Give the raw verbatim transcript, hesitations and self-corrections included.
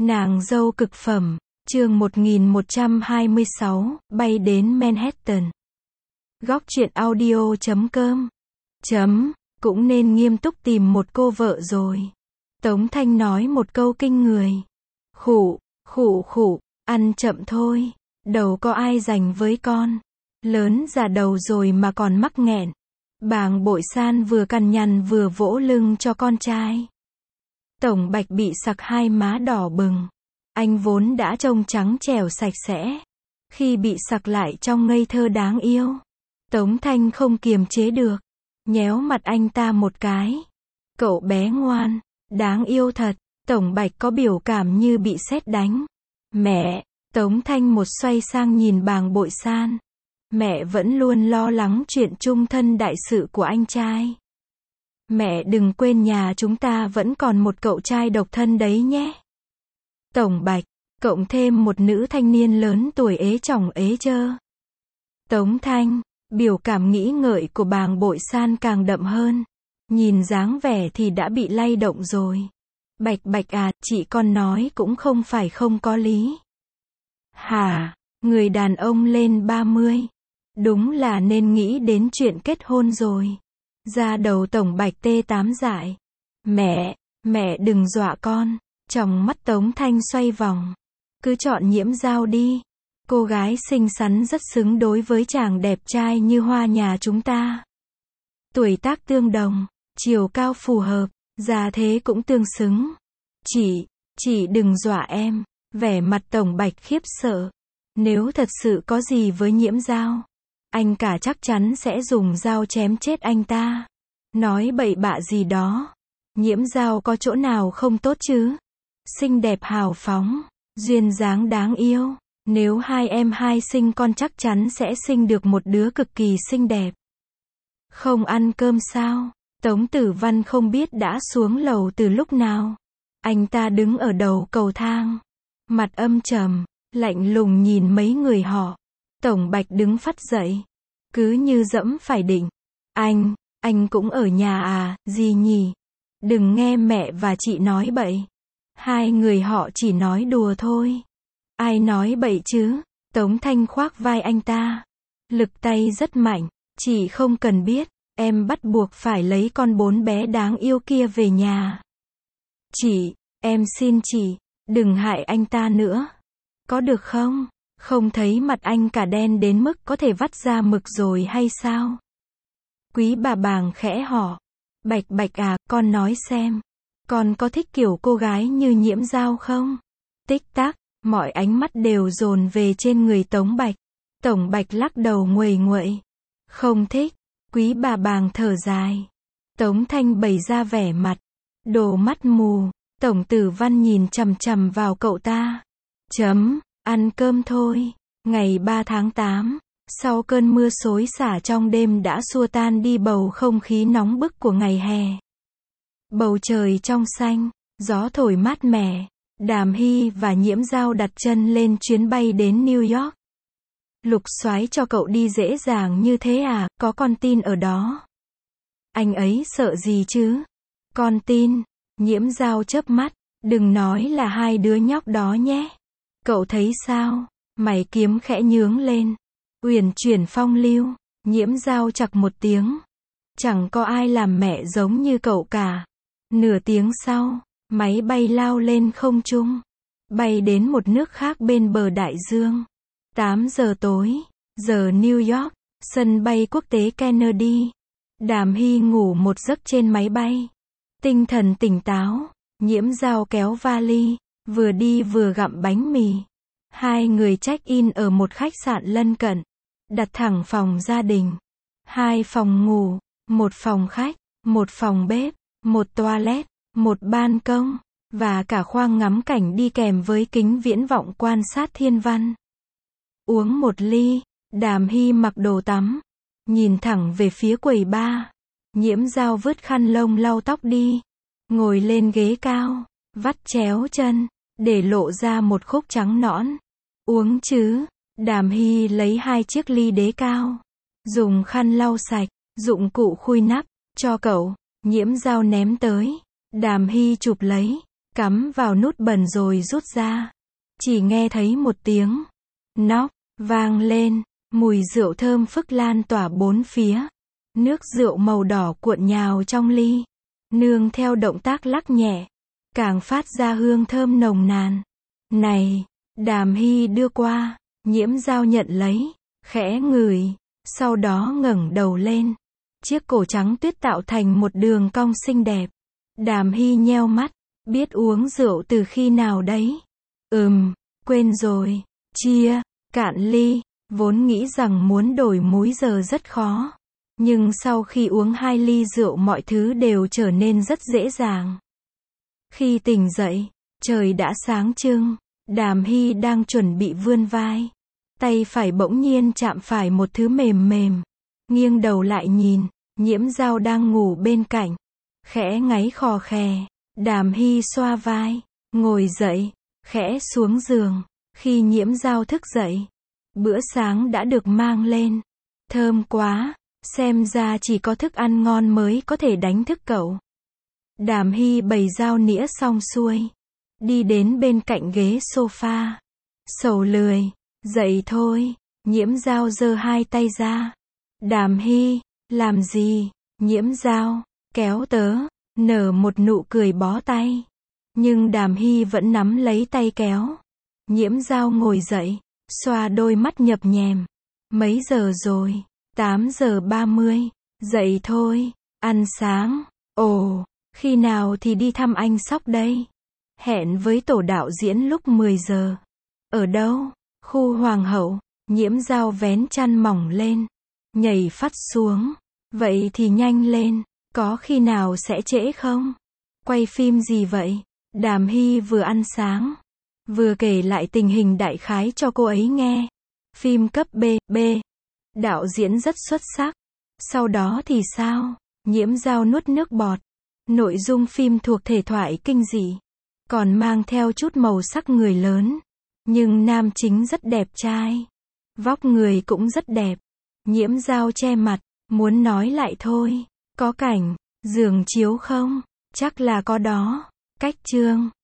Nàng dâu cực phẩm, chương một nghìn một trăm hai mươi sáu, bay đến Manhattan. Góc truyện audio chấm com. Chấm, cũng nên nghiêm túc tìm một cô vợ rồi. Tống Thanh nói một câu kinh người. Khụ, khụ khụ, ăn chậm thôi, đầu có ai dành với con. Lớn già đầu rồi mà còn mắc nghẹn. Bàng Bội San vừa cằn nhằn vừa vỗ lưng cho con trai. Tổng Bạch bị sặc hai má đỏ bừng. Anh vốn đã trông trắng trẻo sạch sẽ. Khi bị sặc lại trông ngây thơ đáng yêu. Tống Thanh không kiềm chế được. Nhéo mặt anh ta một cái. Cậu bé ngoan, đáng yêu thật. Tổng Bạch có biểu cảm như bị sét đánh. Mẹ, Tống Thanh một xoay sang nhìn Bàng Bội San. Mẹ vẫn luôn lo lắng chuyện chung thân đại sự của anh trai. Mẹ đừng quên nhà chúng ta vẫn còn một cậu trai độc thân đấy nhé. Tổng Bạch, cộng thêm một nữ thanh niên lớn tuổi ế chồng ế chơ. Tống Thanh, biểu cảm nghĩ ngợi của Bàng Bội San càng đậm hơn. Nhìn dáng vẻ thì đã bị lay động rồi. Bạch Bạch à, chị con nói cũng không phải không có lý. Hả, người đàn ông lên ba mươi. Đúng là nên nghĩ đến chuyện kết hôn rồi. Ra đầu Tổng Bạch tê tám dại. Mẹ, mẹ đừng dọa con. Trong mắt Tống Thanh xoay vòng. Cứ chọn Nhiễm Giao đi. Cô gái xinh xắn rất xứng đối với chàng đẹp trai như Hoa nhà chúng ta. Tuổi tác tương đồng, chiều cao phù hợp, già thế cũng tương xứng. Chị, chị đừng dọa em. Vẻ mặt Tổng Bạch khiếp sợ. Nếu thật sự có gì với Nhiễm Giao, anh cả chắc chắn sẽ dùng dao chém chết anh ta. Nói bậy bạ gì đó. Nhiễm Giao có chỗ nào không tốt chứ? Xinh đẹp hào phóng, duyên dáng đáng yêu. Nếu hai em hai sinh con chắc chắn sẽ sinh được một đứa cực kỳ xinh đẹp. Không ăn cơm sao? Tống Tử Văn không biết đã xuống lầu từ lúc nào. Anh ta đứng ở đầu cầu thang. Mặt âm trầm, lạnh lùng nhìn mấy người họ. Tổng Bạch đứng phắt dậy. Cứ như dẫm phải định. Anh, anh cũng ở nhà à, gì nhỉ? Đừng nghe mẹ và chị nói bậy. Hai người họ chỉ nói đùa thôi. Ai nói bậy chứ? Tống Thanh khoác vai anh ta. Lực tay rất mạnh. Chị không cần biết. Em bắt buộc phải lấy con bốn bé đáng yêu kia về nhà. Chị, em xin chị, đừng hại anh ta nữa. Có được không? Không thấy mặt anh cả đen đến mức có thể vắt ra mực rồi hay sao? Quý bà Bàng khẽ hỏi. Bạch Bạch à, con nói xem. Con có thích kiểu cô gái như Nhiễm Giao không? Tích tắc, mọi ánh mắt đều dồn về trên người Tống Bạch. Tổng Bạch lắc đầu nguầy nguậy. Không thích. Quý bà Bàng thở dài. Tống Thanh bày ra vẻ mặt. Đồ mắt mù. Tổng Tử Văn nhìn chằm chằm vào cậu ta. Chấm, ăn cơm thôi. Ngày ba tháng tám. Sau cơn mưa xối xả trong đêm đã xua tan đi bầu không khí nóng bức của ngày hè. Bầu trời trong xanh, gió thổi mát mẻ. Đàm Hy và Nhiễm Giao đặt chân lên chuyến bay đến New York. Lục Soái cho cậu đi dễ dàng như thế à, có con tin ở đó. Anh ấy sợ gì chứ? Con tin. Nhiễm Giao chớp mắt. Đừng nói là hai đứa nhóc đó nhé. Cậu thấy sao? Mày kiếm khẽ nhướng lên. Uyển chuyển phong lưu. Nhiễm Giao chặc một tiếng. Chẳng có ai làm mẹ giống như cậu cả. Nửa tiếng sau, máy bay lao lên không trung. Bay đến một nước khác bên bờ đại dương. tám giờ tối, giờ New York, sân bay quốc tế Kennedy. Đàm Hy ngủ một giấc trên máy bay. Tinh thần tỉnh táo. Nhiễm Giao kéo vali, vừa đi vừa gặm bánh mì. Hai người check-in ở một khách sạn lân cận. Đặt thẳng phòng gia đình. Hai phòng ngủ, một phòng khách, một phòng bếp, một toilet, một ban công, và cả khoang ngắm cảnh đi kèm với kính viễn vọng quan sát thiên văn. Uống một ly, Đàm Hy mặc đồ tắm. Nhìn thẳng về phía quầy bar. Nhiễm Giao vứt khăn lông lau tóc đi. Ngồi lên ghế cao, vắt chéo chân, để lộ ra một khúc trắng nõn. Uống chứ? Đàm Hy lấy hai chiếc ly đế cao. Dùng khăn lau sạch, dụng cụ khui nắp, cho cậu. Nhiễm Giao ném tới. Đàm Hy chụp lấy. cắm vào nút bẩn rồi rút ra. Chỉ nghe thấy một tiếng nóc vang lên, mùi rượu thơm phức lan tỏa bốn phía. Nước rượu màu đỏ cuộn nhào trong ly, nương theo động tác lắc nhẹ, càng phát ra hương thơm nồng nàn. Này, Đàm Hy đưa qua, Nhiễm Dao nhận lấy, khẽ ngửi, sau đó ngẩng đầu lên. Chiếc cổ trắng tuyết tạo thành một đường cong xinh đẹp. Đàm Hy nheo mắt, biết uống rượu từ khi nào đấy? Ừm, quên rồi. Chia, cạn ly, vốn nghĩ rằng muốn đổi múi giờ rất khó. Nhưng sau khi uống hai ly rượu mọi thứ đều trở nên rất dễ dàng. Khi tỉnh dậy, trời đã sáng trưng, Đàm Hy đang chuẩn bị vươn vai. Tay phải bỗng nhiên chạm phải một thứ mềm mềm. Nghiêng đầu lại nhìn, Nhiễm Dao đang ngủ bên cạnh. Khẽ ngáy khò khè, Đàm Hy xoa vai, ngồi dậy, khẽ xuống giường. Khi Nhiễm Dao thức dậy, bữa sáng đã được mang lên. Thơm quá, xem ra chỉ có thức ăn ngon mới có thể đánh thức cậu. Đàm Hy bày dao nĩa xong xuôi, đi đến bên cạnh ghế sofa. Sầu lười, dậy thôi. Nhiễm Dao giơ hai tay ra. Đàm Hy, làm gì? Nhiễm Dao, kéo tớ, nở một nụ cười bó tay. Nhưng Đàm Hy vẫn nắm lấy tay kéo. Nhiễm Dao ngồi dậy, xoa đôi mắt nhập nhèm. Mấy giờ rồi? tám giờ ba mươi. Dậy thôi, ăn sáng. Ồ, khi nào thì đi thăm anh Sóc đây? Hẹn với tổ đạo diễn lúc mười giờ. Ở đâu? Khu Hoàng hậu. Nhiễm Dao vén chăn mỏng lên, nhảy phắt xuống. Vậy thì nhanh lên, có khi nào sẽ trễ không? Quay phim gì vậy? Đàm Hy vừa ăn sáng, vừa kể lại tình hình đại khái cho cô ấy nghe. Phim cấp B, B. Đạo diễn rất xuất sắc. Sau đó thì sao? Nhiễm Dao nuốt nước bọt. Nội dung phim thuộc thể thoại kinh dị, còn mang theo chút màu sắc người lớn. Nhưng nam chính rất đẹp trai. Vóc người cũng rất đẹp. Nhiễm Dao che mặt, muốn nói lại thôi. Có cảnh giường chiếu không? Chắc là có đó. Cách chương